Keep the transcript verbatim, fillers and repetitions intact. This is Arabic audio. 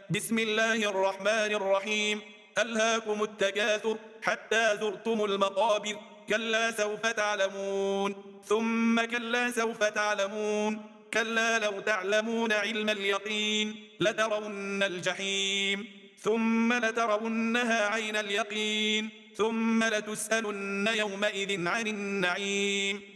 بسم الله الرحمن الرحيم. ألهاكم التكاثر حتى زرتم المقابر، كلا سوف تعلمون ثم كلا سوف تعلمون، كلا لو تعلمون علم اليقين لترون الجحيم ثم لترونها عين اليقين ثم لتسألن يومئذ عن النعيم.